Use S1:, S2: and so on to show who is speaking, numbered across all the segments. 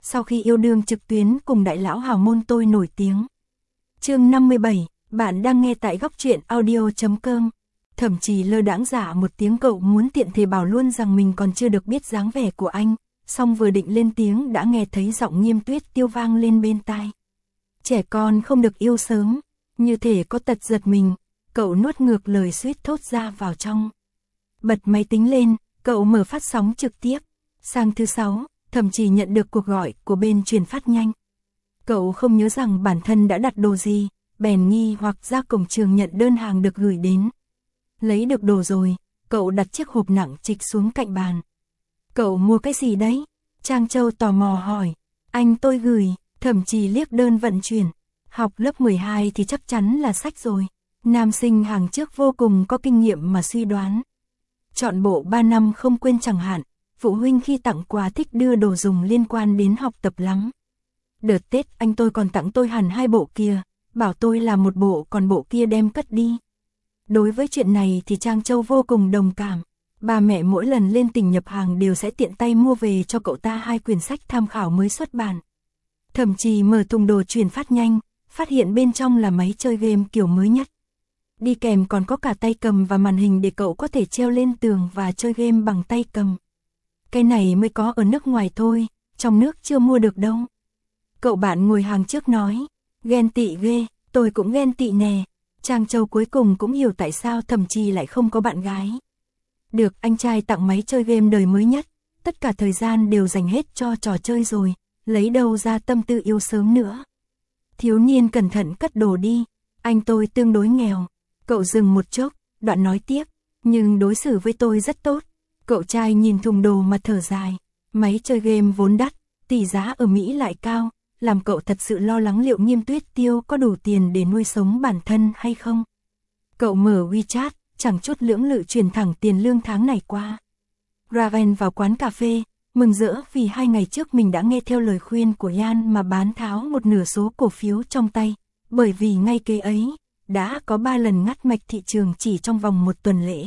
S1: sau khi yêu đương trực tuyến cùng đại lão hào môn tôi nổi tiếng. Chương 57, bạn đang nghe tại góc truyện audio.com. Thậm chí lơ đãng giả một tiếng cậu muốn tiện thể bảo luôn rằng mình còn chưa được biết dáng vẻ của anh, xong vừa định lên tiếng đã nghe thấy giọng Nghiêm Tuyết Tiêu vang lên bên tai. Trẻ con không được yêu sớm, như thể có tật giật mình, cậu nuốt ngược lời suýt thốt ra vào trong. Bật máy tính lên, cậu mở phát sóng trực tiếp. Sang thứ 6, thậm chí nhận được cuộc gọi của bên truyền phát nhanh. Cậu không nhớ rằng bản thân đã đặt đồ gì, bèn nghi hoặc ra cổng trường nhận đơn hàng được gửi đến. Lấy được đồ rồi, cậu đặt chiếc hộp nặng trịch xuống cạnh bàn. Cậu mua cái gì đấy? Trang Châu tò mò hỏi. Anh tôi gửi, thậm chí liếc đơn vận chuyển. Học lớp 12 thì chắc chắn là sách rồi. Nam sinh hàng trước vô cùng có kinh nghiệm mà suy đoán. Chọn bộ 3 năm không quên chẳng hạn, phụ huynh khi tặng quà thích đưa đồ dùng liên quan đến học tập lắm. Đợt Tết anh tôi còn tặng tôi hẳn 2 bộ kia, bảo tôi làm một bộ còn bộ kia đem cất đi. Đối với chuyện này thì Trang Châu vô cùng đồng cảm. Ba mẹ mỗi lần lên tỉnh nhập hàng đều sẽ tiện tay mua về cho cậu ta 2 quyển sách tham khảo mới xuất bản. Thậm chí mở thùng đồ truyền phát nhanh, phát hiện bên trong là máy chơi game kiểu mới nhất. Đi kèm còn có cả tay cầm và màn hình để cậu có thể treo lên tường và chơi game bằng tay cầm. Cái này mới có ở nước ngoài thôi, trong nước chưa mua được đâu. Cậu bạn ngồi hàng trước nói, ghen tị ghê, tôi cũng ghen tị nè. Trang Châu cuối cùng cũng hiểu tại sao thậm chí lại không có bạn gái. Được anh trai tặng máy chơi game đời mới nhất, tất cả thời gian đều dành hết cho trò chơi rồi, lấy đâu ra tâm tư yêu sớm nữa. Thiếu niên cẩn thận cất đồ đi, anh tôi tương đối nghèo. Cậu dừng một chốc, đoạn nói tiếp, nhưng đối xử với tôi rất tốt. Cậu trai nhìn thùng đồ mà thở dài, máy chơi game vốn đắt, tỷ giá ở Mỹ lại cao, làm cậu thật sự lo lắng liệu Nghiêm Tuyết Tiêu có đủ tiền để nuôi sống bản thân hay không. Cậu mở WeChat, chẳng chút lưỡng lự truyền thẳng tiền lương tháng này qua. Raven vào quán cà phê, mừng rỡ vì 2 ngày trước mình đã nghe theo lời khuyên của Yan mà bán tháo một nửa số cổ phiếu trong tay, bởi vì ngay kế ấy, đã có 3 lần ngắt mạch thị trường chỉ trong vòng 1 tuần lễ.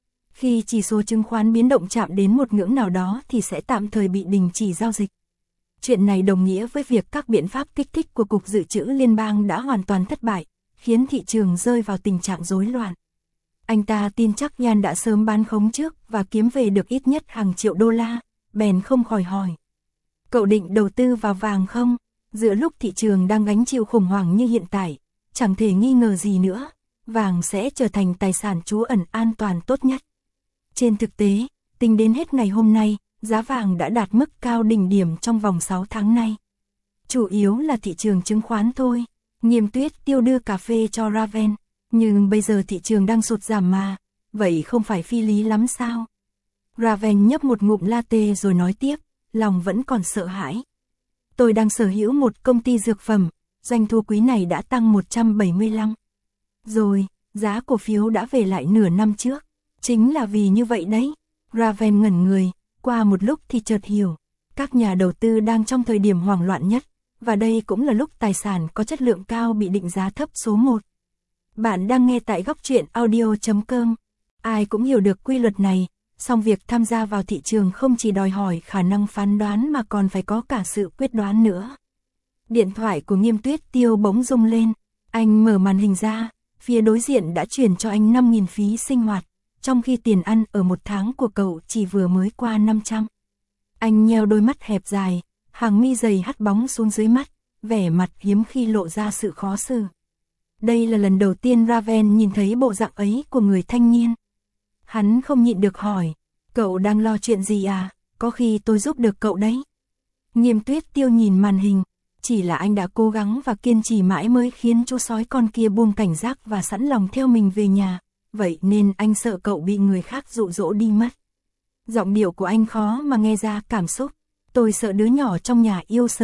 S1: Khi chỉ số chứng khoán biến động chạm đến một ngưỡng nào đó thì sẽ tạm thời bị đình chỉ giao dịch. Chuyện này đồng nghĩa với việc các biện pháp kích thích của Cục Dự trữ Liên bang đã hoàn toàn thất bại, khiến thị trường rơi vào tình trạng rối loạn. Anh ta tin chắc Yan đã sớm bán khống trước và kiếm về được ít nhất hàng triệu đô la, bèn không khỏi hỏi. Cậu định đầu tư vào vàng không? Giữa lúc thị trường đang gánh chịu khủng hoảng như hiện tại, chẳng thể nghi ngờ gì nữa, vàng sẽ trở thành tài sản trú ẩn an toàn tốt nhất. Trên thực tế, tính đến hết ngày hôm nay, giá vàng đã đạt mức cao đỉnh điểm trong vòng 6 tháng nay. Chủ yếu là thị trường chứng khoán thôi. Nghiêm Tuyết Tiêu đưa cà phê cho Raven, nhưng bây giờ thị trường đang sụt giảm mà, vậy không phải phi lý lắm sao? Raven nhấp một ngụm latte rồi nói tiếp, lòng vẫn còn sợ hãi. Tôi đang sở hữu một công ty dược phẩm, doanh thu quý này đã tăng 175. Rồi, giá cổ phiếu đã về lại nửa năm trước. Chính là vì như vậy đấy. Raven ngẩn người, qua một lúc thì chợt hiểu. Các nhà đầu tư đang trong thời điểm hoảng loạn nhất, và đây cũng là lúc tài sản có chất lượng cao bị định giá thấp số 1. Bạn đang nghe tại góc truyện audio.com. Ai cũng hiểu được quy luật này, song việc tham gia vào thị trường không chỉ đòi hỏi khả năng phán đoán mà còn phải có cả sự quyết đoán nữa. Điện thoại của Nghiêm Tuyết Tiêu bỗng rung lên, anh mở màn hình ra, phía đối diện đã chuyển cho anh 5.000 phí sinh hoạt, trong khi tiền ăn ở 1 tháng của cậu chỉ vừa mới qua 500. Anh nheo đôi mắt hẹp dài, hàng mi dày hắt bóng xuống dưới mắt, vẻ mặt hiếm khi lộ ra sự khó xử. Đây là lần đầu tiên Raven nhìn thấy bộ dạng ấy của người thanh niên. Hắn không nhịn được hỏi, cậu đang lo chuyện gì à, có khi tôi giúp được cậu đấy. Nghiêm Tuyết Tiêu nhìn màn hình, chỉ là anh đã cố gắng và kiên trì mãi mới khiến chú sói con kia buông cảnh giác và sẵn lòng theo mình về nhà, vậy nên anh sợ cậu bị người khác dụ dỗ đi mất. Giọng điệu của anh khó mà nghe ra cảm xúc, tôi sợ đứa nhỏ trong nhà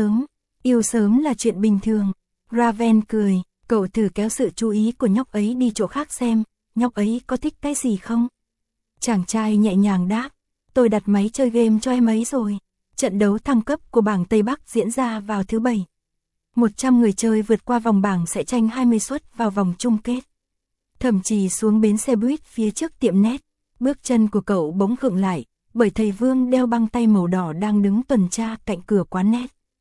S1: yêu sớm là chuyện bình thường. Raven cười, cậu thử kéo sự chú ý của nhóc ấy đi chỗ khác xem, nhóc ấy có thích cái gì không? Chàng trai nhẹ nhàng đáp, tôi đặt máy chơi game cho em ấy rồi. Trận đấu thăng cấp của bảng Tây Bắc diễn ra vào thứ Bảy. 100 người chơi vượt qua vòng bảng sẽ tranh 20 suất vào vòng chung kết. Thậm chí xuống bến xe buýt phía trước tiệm net, bước chân của cậu bỗng khựng lại, bởi thầy Vương đeo băng tay màu đỏ đang đứng tuần tra cạnh cửa quán net.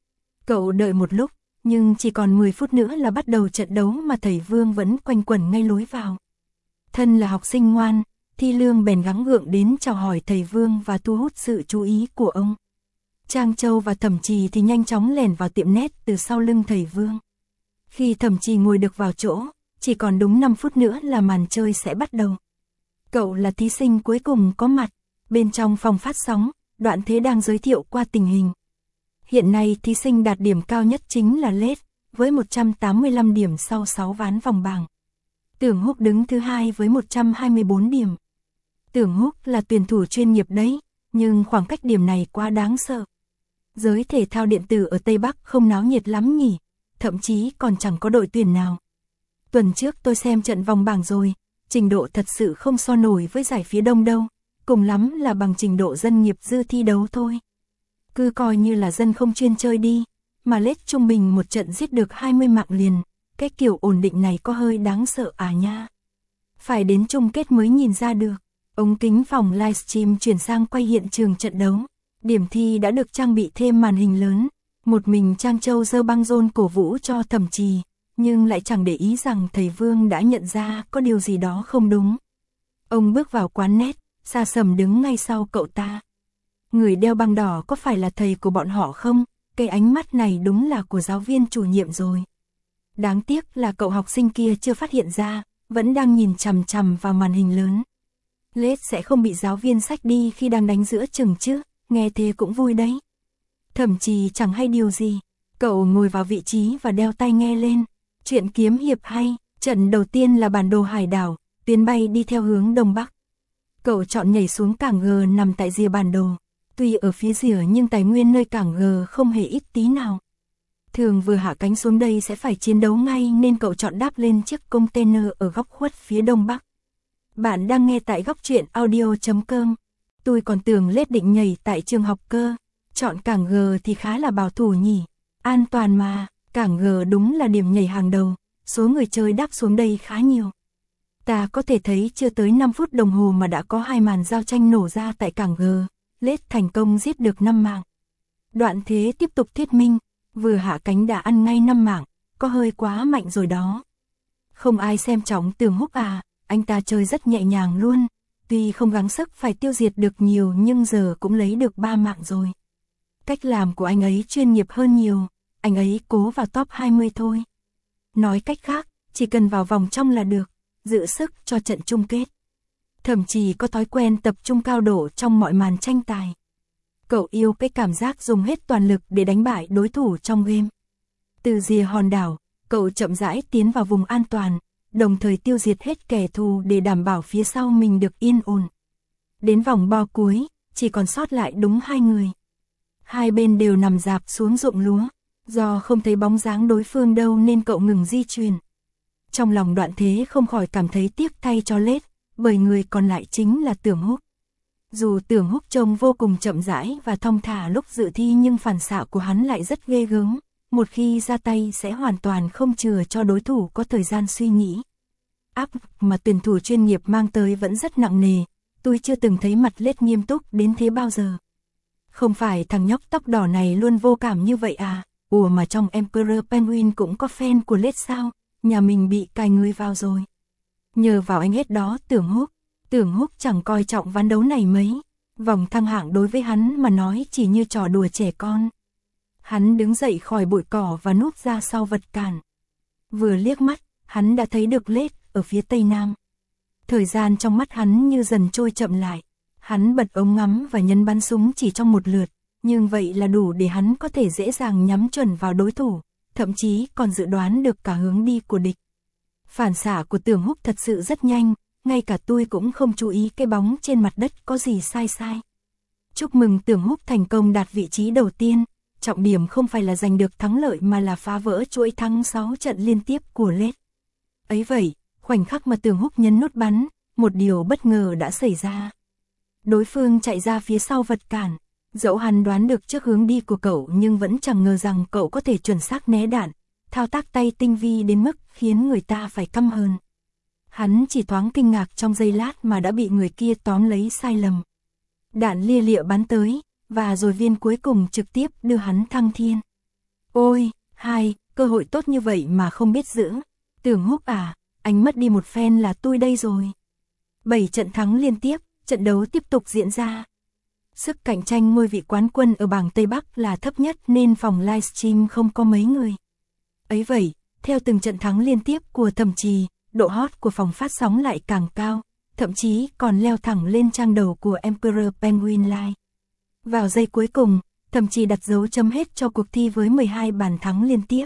S1: Cậu đợi một lúc, nhưng chỉ còn 10 phút nữa là bắt đầu trận đấu mà thầy Vương vẫn quanh quẩn ngay lối vào. Thân là học sinh ngoan, Thi Lương bèn gắng gượng đến chào hỏi thầy Vương và thu hút sự chú ý của ông. Trang Châu và Thẩm Trì thì nhanh chóng lẻn vào tiệm nét từ sau lưng thầy Vương. Khi Thẩm Trì ngồi được vào chỗ, chỉ còn đúng 5 phút nữa là màn chơi sẽ bắt đầu. Cậu là thí sinh cuối cùng có mặt, bên trong phòng phát sóng, Đoạn Thế đang giới thiệu qua tình hình. Hiện nay thí sinh đạt điểm cao nhất chính là Lết, với 185 điểm sau 6 ván vòng bảng. Tưởng Húc đứng thứ hai với 124 điểm. Tưởng Húc là tuyển thủ chuyên nghiệp đấy, nhưng khoảng cách điểm này quá đáng sợ. Giới thể thao điện tử ở Tây Bắc không náo nhiệt lắm nhỉ, thậm chí còn chẳng có đội tuyển nào. Tuần trước tôi xem trận vòng bảng rồi, trình độ thật sự không so nổi với giải phía Đông đâu, cùng lắm là bằng trình độ dân nghiệp dư thi đấu thôi. Cứ coi như là dân không chuyên chơi đi, mà Lết trung bình một trận giết được 20 mạng liền, cái kiểu ổn định này có hơi đáng sợ à nha. Phải đến chung kết mới nhìn ra được. Ống kính phòng livestream chuyển sang quay hiện trường trận đấu. Điểm thi đã được trang bị thêm màn hình lớn. Một mình Trang Châu giơ băng rôn cổ vũ cho Thẩm Trì, nhưng lại chẳng để ý rằng thầy Vương đã nhận ra có điều gì đó không đúng. Ông bước vào quán nét, Sa Sầm đứng ngay sau cậu ta. Người đeo băng đỏ có phải là thầy của bọn họ không? Cái ánh mắt này đúng là của giáo viên chủ nhiệm rồi. Đáng tiếc là cậu học sinh kia chưa phát hiện ra, vẫn đang nhìn chằm chằm vào màn hình lớn. Lết sẽ không bị giáo viên xách đi khi đang đánh giữa chừng chứ, nghe thế cũng vui đấy. Thẩm Trì chẳng hay điều gì, cậu ngồi vào vị trí và đeo tai nghe lên. Chuyện kiếm hiệp hay, trận đầu tiên là bản đồ hải đảo, tuyến bay đi theo hướng Đông Bắc. Cậu chọn nhảy xuống cảng G nằm tại rìa bản đồ. Tuy ở phía rìa nhưng tài nguyên nơi cảng G không hề ít tí nào. Thường vừa hạ cánh xuống đây sẽ phải chiến đấu ngay nên cậu chọn đáp lên chiếc container ở góc khuất phía Đông Bắc. Bạn đang nghe tại góc truyện audio.com. Tôi còn tưởng Lết định nhảy tại trường học cơ. Chọn cảng G thì khá là bảo thủ nhỉ. An toàn mà, cảng G đúng là điểm nhảy hàng đầu. Số người chơi đáp xuống đây khá nhiều. Ta có thể thấy chưa tới 5 phút đồng hồ mà đã có 2 màn giao tranh nổ ra tại cảng G. Lết thành công giết được 5 mạng. Đoạn Thế tiếp tục thuyết minh. Vừa hạ cánh đã ăn ngay 5 mạng, có hơi quá mạnh rồi đó. Không ai xem trọng Tưởng Húc à, anh ta chơi rất nhẹ nhàng luôn. Tuy không gắng sức phải tiêu diệt được nhiều nhưng giờ cũng lấy được 3 mạng rồi. Cách làm của anh ấy chuyên nghiệp hơn nhiều, anh ấy cố vào top 20 thôi. Nói cách khác, chỉ cần vào vòng trong là được, giữ sức cho trận chung kết. Thậm chí có thói quen tập trung cao độ trong mọi màn tranh tài. Cậu yêu cái cảm giác dùng hết toàn lực để đánh bại đối thủ trong game. Từ rìa hòn đảo, cậu chậm rãi tiến vào vùng an toàn, đồng thời tiêu diệt hết kẻ thù để đảm bảo phía sau mình được yên ổn. Đến vòng bo cuối, chỉ còn sót lại đúng 2 người. Hai bên đều nằm rạp xuống ruộng lúa, do không thấy bóng dáng đối phương đâu nên cậu ngừng di chuyển. Trong lòng Đoạn Thế không khỏi cảm thấy tiếc thay cho Lết, bởi người còn lại chính là Tưởng Húc. Dù Tưởng Húc trông vô cùng chậm rãi và thong thả lúc dự thi nhưng phản xạ của hắn lại rất ghê gớm, một khi ra tay sẽ hoàn toàn không chừa cho đối thủ có thời gian suy nghĩ. Áp mà tuyển thủ chuyên nghiệp mang tới vẫn rất nặng nề, tôi chưa từng thấy mặt Lết nghiêm túc đến thế bao giờ. Không phải thằng nhóc tóc đỏ này luôn vô cảm như vậy à? Ủa mà trong Emperor Penguin cũng có fan của Lết sao? Nhà mình bị cài người vào rồi. Nhờ vào anh hết đó Tưởng Húc chẳng coi trọng ván đấu này mấy. Vòng thăng hạng đối với hắn mà nói chỉ như trò đùa trẻ con. Hắn đứng dậy khỏi bụi cỏ và núp ra sau vật cản. Vừa liếc mắt, hắn đã thấy được Lết ở phía tây nam. Thời gian trong mắt hắn như dần trôi chậm lại. Hắn bật ống ngắm và nhấn bắn súng chỉ trong một lượt, nhưng vậy là đủ để hắn có thể dễ dàng nhắm chuẩn vào đối thủ, thậm chí còn dự đoán được cả hướng đi của địch. Phản xạ của Tưởng Húc thật sự rất nhanh, ngay cả tôi cũng không chú ý cái bóng trên mặt đất có gì sai. Chúc mừng Tưởng Húc thành công đạt vị trí đầu tiên, trọng điểm không phải là giành được thắng lợi mà là phá vỡ chuỗi thắng 6 trận liên tiếp của Lết. Ấy vậy, khoảnh khắc mà Tưởng Húc nhấn nút bắn, một điều bất ngờ đã xảy ra. Đối phương chạy ra phía sau vật cản, dẫu hắn đoán được trước hướng đi của cậu nhưng vẫn chẳng ngờ rằng cậu có thể chuẩn xác né đạn, thao tác tay tinh vi đến mức khiến người ta phải căm hờn. Hắn chỉ thoáng kinh ngạc trong giây lát mà đã bị người kia tóm lấy sai lầm. Đạn lia lịa bắn tới, và rồi viên cuối cùng trực tiếp đưa hắn thăng thiên. Ôi, cơ hội tốt như vậy mà không biết giữ. Tưởng Húc à, anh mất đi một phen là tôi đây rồi. 7 trận thắng liên tiếp, trận đấu tiếp tục diễn ra. Sức cạnh tranh ngôi vị quán quân ở bảng Tây Bắc là thấp nhất nên phòng livestream không có mấy người. Ấy vậy, theo từng trận thắng liên tiếp của Thẩm Trì, độ hot của phòng phát sóng lại càng cao, thậm chí còn leo thẳng lên trang đầu của Emperor Penguin Live. Vào giây cuối cùng, Thẩm Trì đặt dấu chấm hết cho cuộc thi với 12 bàn thắng liên tiếp.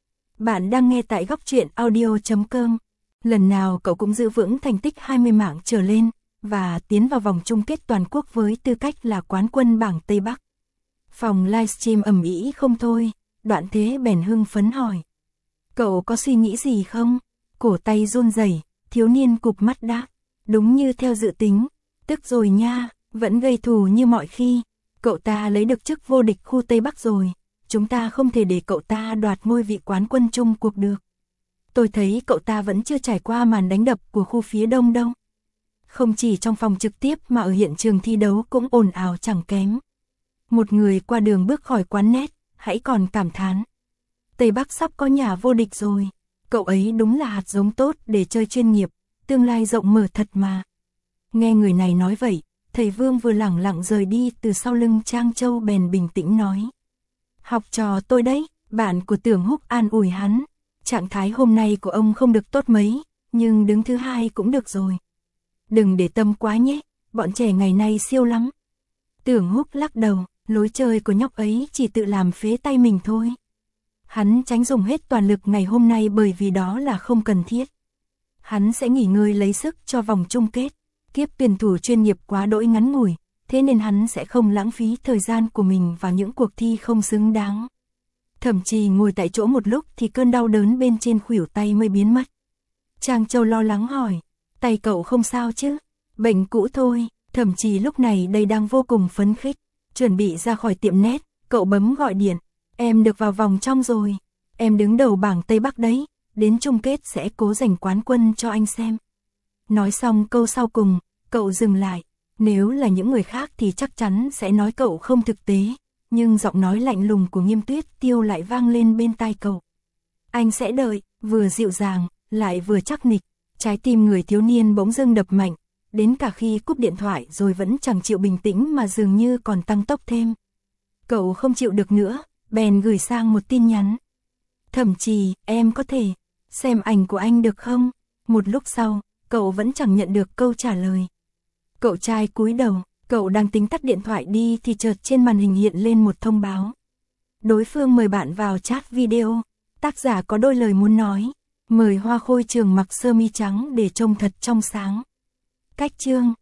S1: Bạn đang nghe tại góc truyện audio.com. Lần nào cậu cũng giữ vững thành tích 20 mạng trở lên và tiến vào vòng chung kết toàn quốc với tư cách là quán quân bảng Tây Bắc. Phòng livestream ầm ĩ không thôi, Đoạn Thế bèn hưng phấn hỏi. Cậu có suy nghĩ gì không? Cổ tay run rẩy, thiếu niên cụp mắt đáp. Đúng như theo dự tính, tức rồi nha, vẫn gây thù như mọi khi. Cậu ta lấy được chức vô địch khu Tây Bắc rồi, chúng ta không thể để cậu ta đoạt ngôi vị quán quân chung cuộc được. Tôi thấy cậu ta vẫn chưa trải qua màn đánh đập của khu phía Đông đâu. Không chỉ trong phòng trực tiếp mà ở hiện trường thi đấu cũng ồn ào chẳng kém. Một người qua đường bước khỏi quán net, hãy còn cảm thán. Tây Bắc sắp có nhà vô địch rồi, cậu ấy đúng là hạt giống tốt để chơi chuyên nghiệp, tương lai rộng mở thật mà. Nghe người này nói vậy, thầy Vương vừa lẳng lặng rời đi từ sau lưng Trang Châu bèn bình tĩnh nói. Học trò tôi đấy, bạn của Tưởng Húc an ủi hắn. Trạng thái hôm nay của ông không được tốt mấy, nhưng đứng thứ 2 cũng được rồi. Đừng để tâm quá nhé, bọn trẻ ngày nay siêu lắm. Tưởng Húc lắc đầu, lối chơi của nhóc ấy chỉ tự làm phế tay mình thôi. Hắn tránh dùng hết toàn lực ngày hôm nay bởi vì đó là không cần thiết. Hắn sẽ nghỉ ngơi lấy sức cho vòng chung kết. Kiếp tuyển thủ chuyên nghiệp quá đỗi ngắn ngủi, thế nên hắn sẽ không lãng phí thời gian của mình vào những cuộc thi không xứng đáng. Thẩm Trì ngồi tại chỗ một lúc thì cơn đau đớn bên trên khuỷu tay mới biến mất. Trang Châu lo lắng hỏi, tay cậu không sao chứ? Bệnh cũ thôi. Thẩm Trì lúc này đây đang vô cùng phấn khích, chuẩn bị ra khỏi tiệm net, cậu bấm gọi điện. Em được vào vòng trong rồi, em đứng đầu bảng Tây Bắc đấy, đến chung kết sẽ cố giành quán quân cho anh xem. Nói xong câu sau cùng, cậu dừng lại, nếu là những người khác thì chắc chắn sẽ nói cậu không thực tế, nhưng giọng nói lạnh lùng của Nghiêm Tuyết Tiêu lại vang lên bên tai cậu. Anh sẽ đợi, vừa dịu dàng, lại vừa chắc nịch, trái tim người thiếu niên bỗng dưng đập mạnh, đến cả khi cúp điện thoại rồi vẫn chẳng chịu bình tĩnh mà dường như còn tăng tốc thêm. Cậu không chịu được nữa, bèn gửi sang một tin nhắn. Thẩm Trì, em có thể xem ảnh của anh được không? Một lúc sau, cậu vẫn chẳng nhận được câu trả lời. Cậu trai cúi đầu, cậu đang tính tắt điện thoại đi thì chợt trên màn hình hiện lên một thông báo. Đối phương mời bạn vào chat video, tác giả có đôi lời muốn nói, mời Hoa Khôi Trường mặc sơ mi trắng để trông thật trong sáng. Cách chương